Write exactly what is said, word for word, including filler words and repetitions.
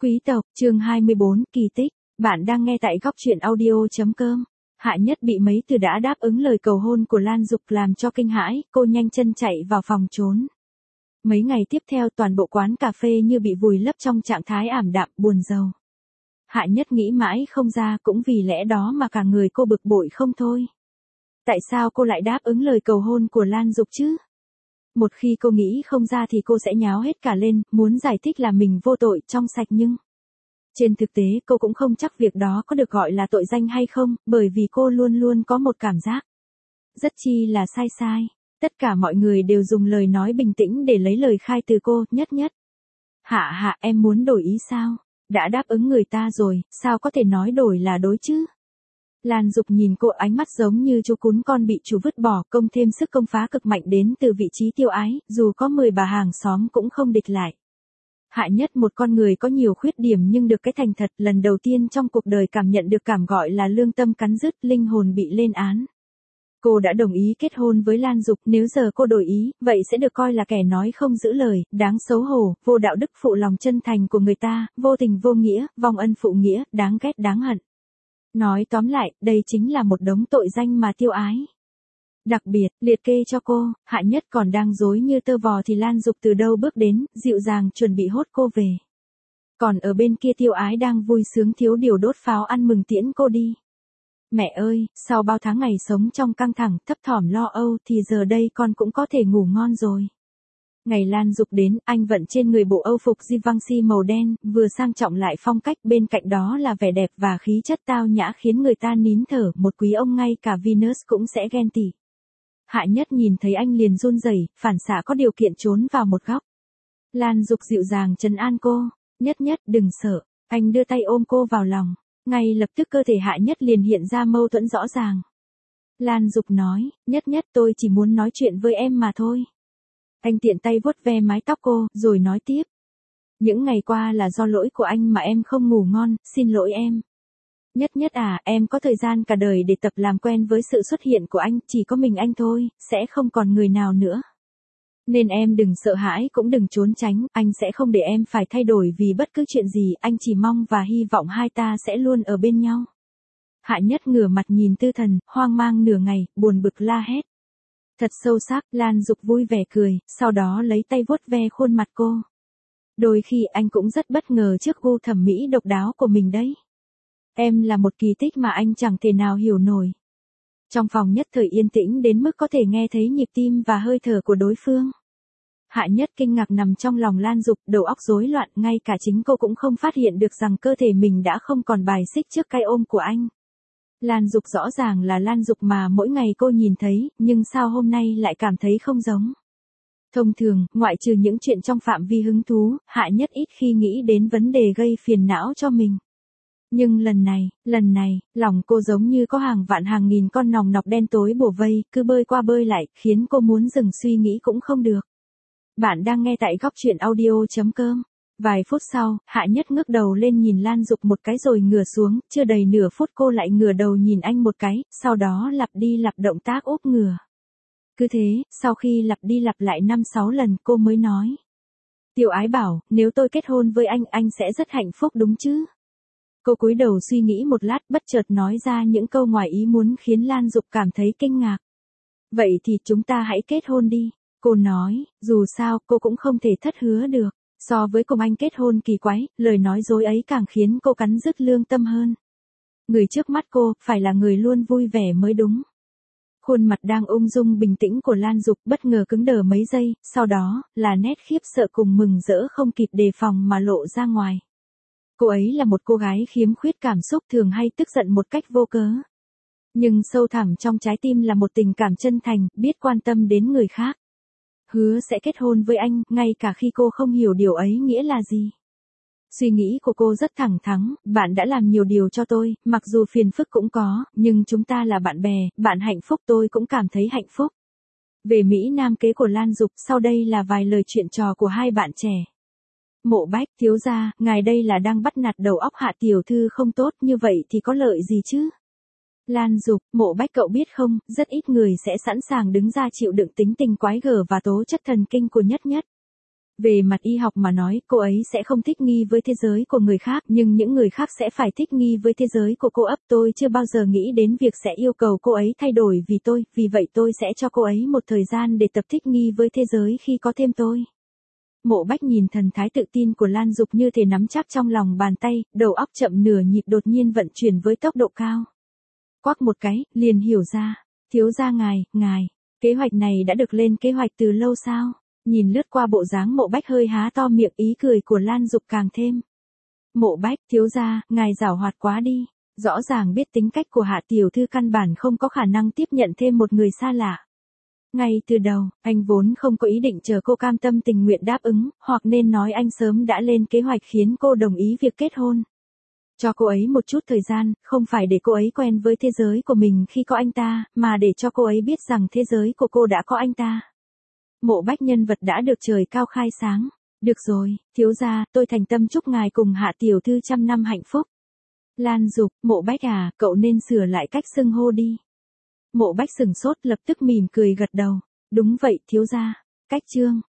Quý tộc, chương hai mươi bốn, kỳ tích. Bạn đang nghe tại góc truyện audio chấm com. Hạ Nhất bị mấy từ đã đáp ứng lời cầu hôn của Lan Dục làm cho kinh hãi, cô nhanh chân chạy vào phòng trốn. Mấy ngày tiếp theo toàn bộ quán cà phê như bị vùi lấp trong trạng thái ảm đạm, buồn rầu. Hạ Nhất nghĩ mãi không ra, cũng vì lẽ đó mà cả người cô bực bội không thôi. Tại sao cô lại đáp ứng lời cầu hôn của Lan Dục chứ? Một khi cô nghĩ không ra thì cô sẽ nháo hết cả lên, muốn giải thích là mình vô tội, trong sạch nhưng... Trên thực tế cô cũng không chắc việc đó có được gọi là tội danh hay không, bởi vì cô luôn luôn có một cảm giác rất chi là sai sai. Tất cả mọi người đều dùng lời nói bình tĩnh để lấy lời khai từ cô, Nhất Nhất. Hạ hạ, em muốn đổi ý sao? Đã đáp ứng người ta rồi, sao có thể nói đổi là đối chứ? Lan Dục nhìn cô, ánh mắt giống như chú cún con bị chủ vứt bỏ, công thêm sức công phá cực mạnh đến từ vị trí Tiêu Ái, dù có mười bà hàng xóm cũng không địch lại. Hạ Nhất, một con người có nhiều khuyết điểm nhưng được cái thành thật, lần đầu tiên trong cuộc đời cảm nhận được cảm gọi là lương tâm cắn rứt, linh hồn bị lên án. Cô đã đồng ý kết hôn với Lan Dục, nếu giờ cô đổi ý, vậy sẽ được coi là kẻ nói không giữ lời, đáng xấu hổ, vô đạo đức, phụ lòng chân thành của người ta, vô tình vô nghĩa, vong ân phụ nghĩa, đáng ghét đáng hận. Nói tóm lại, đây chính là một đống tội danh mà Tiêu Ái đặc biệt liệt kê cho cô. Hạ Nhất còn đang rối như tơ vò thì Lan Dục từ đâu bước đến, dịu dàng chuẩn bị hốt cô về. Còn ở bên kia Tiêu Ái đang vui sướng thiếu điều đốt pháo ăn mừng tiễn cô đi. Mẹ ơi, sau bao tháng ngày sống trong căng thẳng, thấp thỏm lo âu thì giờ đây con cũng có thể ngủ ngon rồi. Ngày Lan Dục đến, anh vận trên người bộ Âu phục Givenchy màu đen, vừa sang trọng lại phong cách, bên cạnh đó là vẻ đẹp và khí chất tao nhã khiến người ta nín thở, một quý ông ngay cả Venus cũng sẽ ghen tị. Hạ Nhất nhìn thấy anh liền run rẩy, phản xạ có điều kiện trốn vào một góc. Lan Dục dịu dàng trấn an cô, Nhất Nhất đừng sợ, anh đưa tay ôm cô vào lòng, ngay lập tức cơ thể Hạ Nhất liền hiện ra mâu thuẫn rõ ràng. Lan Dục nói, Nhất Nhất tôi chỉ muốn nói chuyện với em mà thôi. Anh tiện tay vuốt ve mái tóc cô, rồi nói tiếp. Những ngày qua là do lỗi của anh mà em không ngủ ngon, xin lỗi em. Nhất Nhất à, em có thời gian cả đời để tập làm quen với sự xuất hiện của anh, chỉ có mình anh thôi, sẽ không còn người nào nữa. Nên em đừng sợ hãi cũng đừng trốn tránh, anh sẽ không để em phải thay đổi vì bất cứ chuyện gì, anh chỉ mong và hy vọng hai ta sẽ luôn ở bên nhau. Hạ Nhất ngửa mặt nhìn Tư Thần, hoang mang nửa ngày, buồn bực la hét. Thật sâu sắc, Lan Dục vui vẻ cười, sau đó lấy tay vuốt ve khuôn mặt cô. Đôi khi anh cũng rất bất ngờ trước gu thẩm mỹ độc đáo của mình đấy. Em là một kỳ tích mà anh chẳng thể nào hiểu nổi. Trong phòng nhất thời yên tĩnh đến mức có thể nghe thấy nhịp tim và hơi thở của đối phương. Hạ Nhất kinh ngạc nằm trong lòng Lan Dục, đầu óc rối loạn, ngay cả chính cô cũng không phát hiện được rằng cơ thể mình đã không còn bài xích trước cái ôm của anh. Lan Dục rõ ràng là Lan Dục mà mỗi ngày cô nhìn thấy, nhưng sao hôm nay lại cảm thấy không giống. Thông thường, ngoại trừ những chuyện trong phạm vi hứng thú, Hạ Nhất ít khi nghĩ đến vấn đề gây phiền não cho mình. Nhưng lần này, lần này, lòng cô giống như có hàng vạn hàng nghìn con nòng nọc đen tối bủa vây, cứ bơi qua bơi lại, khiến cô muốn dừng suy nghĩ cũng không được. Bạn đang nghe tại góc truyện audio chấm com. Vài phút sau, Hạ Nhất ngước đầu lên nhìn Lan Dục một cái rồi ngửa xuống, chưa đầy nửa phút cô lại ngửa đầu nhìn anh một cái, sau đó lặp đi lặp động tác úp ngửa. Cứ thế, sau khi lặp đi lặp lại năm sáu lần cô mới nói. Tiểu Ái bảo, nếu tôi kết hôn với anh, anh sẽ rất hạnh phúc đúng chứ? Cô cúi đầu suy nghĩ một lát, bất chợt nói ra những câu ngoài ý muốn khiến Lan Dục cảm thấy kinh ngạc. Vậy thì chúng ta hãy kết hôn đi. Cô nói, dù sao cô cũng không thể thất hứa được. So với cùng anh kết hôn kỳ quái, lời nói dối ấy càng khiến cô cắn rứt lương tâm hơn. Người trước mắt cô, phải là người luôn vui vẻ mới đúng. Khuôn mặt đang ung dung bình tĩnh của Lan Dục bất ngờ cứng đờ mấy giây, sau đó, là nét khiếp sợ cùng mừng rỡ không kịp đề phòng mà lộ ra ngoài. Cô ấy là một cô gái khiếm khuyết cảm xúc, thường hay tức giận một cách vô cớ. Nhưng sâu thẳm trong trái tim là một tình cảm chân thành, biết quan tâm đến người khác. Hứa sẽ kết hôn với anh, ngay cả khi cô không hiểu điều ấy nghĩa là gì. Suy nghĩ của cô rất thẳng thắn, bạn đã làm nhiều điều cho tôi, mặc dù phiền phức cũng có, nhưng chúng ta là bạn bè, bạn hạnh phúc tôi cũng cảm thấy hạnh phúc. Về Mỹ Nam kế của Lan Dục, sau đây là vài lời chuyện trò của hai bạn trẻ. Mộ Bách, thiếu gia, ngài đây là đang bắt nạt đầu óc Hạ tiểu thư không tốt, như vậy thì có lợi gì chứ? Lan Dục, Mộ Bách cậu biết không, rất ít người sẽ sẵn sàng đứng ra chịu đựng tính tình quái gở và tố chất thần kinh của Nhất Nhất. Về mặt y học mà nói, cô ấy sẽ không thích nghi với thế giới của người khác, nhưng những người khác sẽ phải thích nghi với thế giới của cô ấp. Tôi chưa bao giờ nghĩ đến việc sẽ yêu cầu cô ấy thay đổi vì tôi, vì vậy tôi sẽ cho cô ấy một thời gian để tập thích nghi với thế giới khi có thêm tôi. Mộ Bách nhìn thần thái tự tin của Lan Dục như thể nắm chắc trong lòng bàn tay, đầu óc chậm nửa nhịp đột nhiên vận chuyển với tốc độ cao. Quắc một cái, liền hiểu ra. Thiếu gia ngài, ngài, kế hoạch này đã được lên kế hoạch từ lâu sao? Nhìn lướt qua bộ dáng Mộ Bách hơi há to miệng, ý cười của Lan Dục càng thêm. Mộ Bách, thiếu gia, ngài giảo hoạt quá đi. Rõ ràng biết tính cách của Hạ tiểu thư căn bản không có khả năng tiếp nhận thêm một người xa lạ. Ngay từ đầu, anh vốn không có ý định chờ cô cam tâm tình nguyện đáp ứng, hoặc nên nói anh sớm đã lên kế hoạch khiến cô đồng ý việc kết hôn. Cho cô ấy một chút thời gian, không phải để cô ấy quen với thế giới của mình khi có anh ta, mà để cho cô ấy biết rằng thế giới của cô đã có anh ta. Mộ Bách nhân vật đã được trời cao khai sáng. Được rồi, thiếu gia, tôi thành tâm chúc ngài cùng Hạ tiểu thư trăm năm hạnh phúc. Lan Dục, Mộ Bách à, cậu nên sửa lại cách xưng hô đi. Mộ Bách sừng sốt lập tức mỉm cười gật đầu. Đúng vậy, thiếu gia. Cách chương.